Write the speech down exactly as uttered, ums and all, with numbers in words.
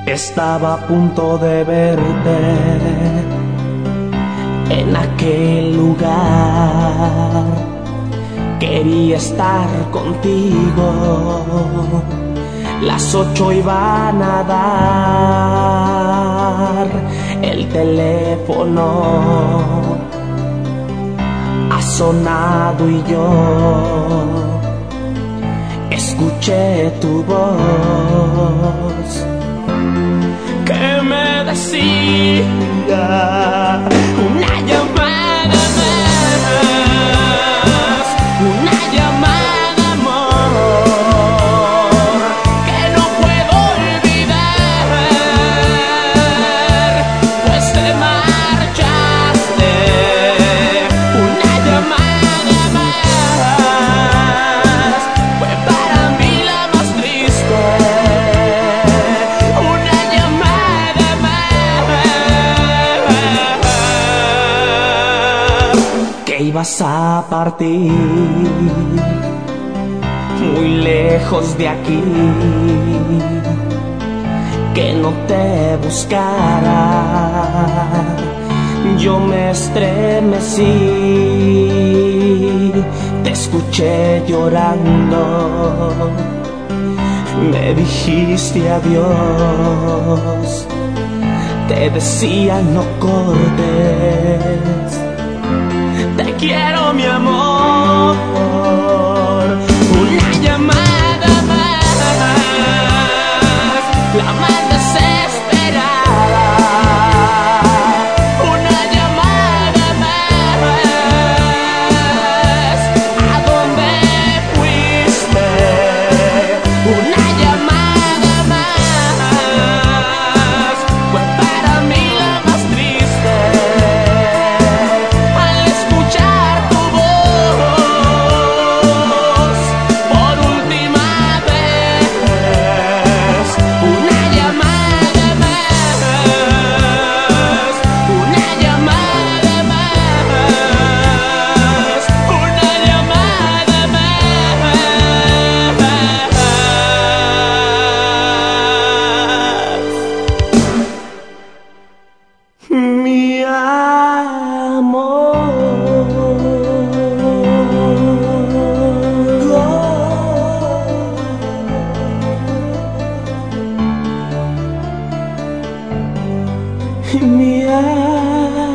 Estaba a punto de verte en aquel lugar. Quería estar contigo. Las ocho iban a dar. El teléfono ha sonado y yo escuché tu voz que me decía una llamada más, una llamada amor que no puedo olvidar, pues te marchaste. Una llamada más fue para mí la más triste. Que ibas a partir muy lejos de aquí, que no te buscara. Yo me estremecí, te escuché llorando, me dijiste adiós, te decía no cortes. Te quiero, mi amor. Una llamada más, la más desesperada. Una llamada más, ¿a dónde fuiste? Una llamada más fue para mí la más triste. Mi amor, mi amor.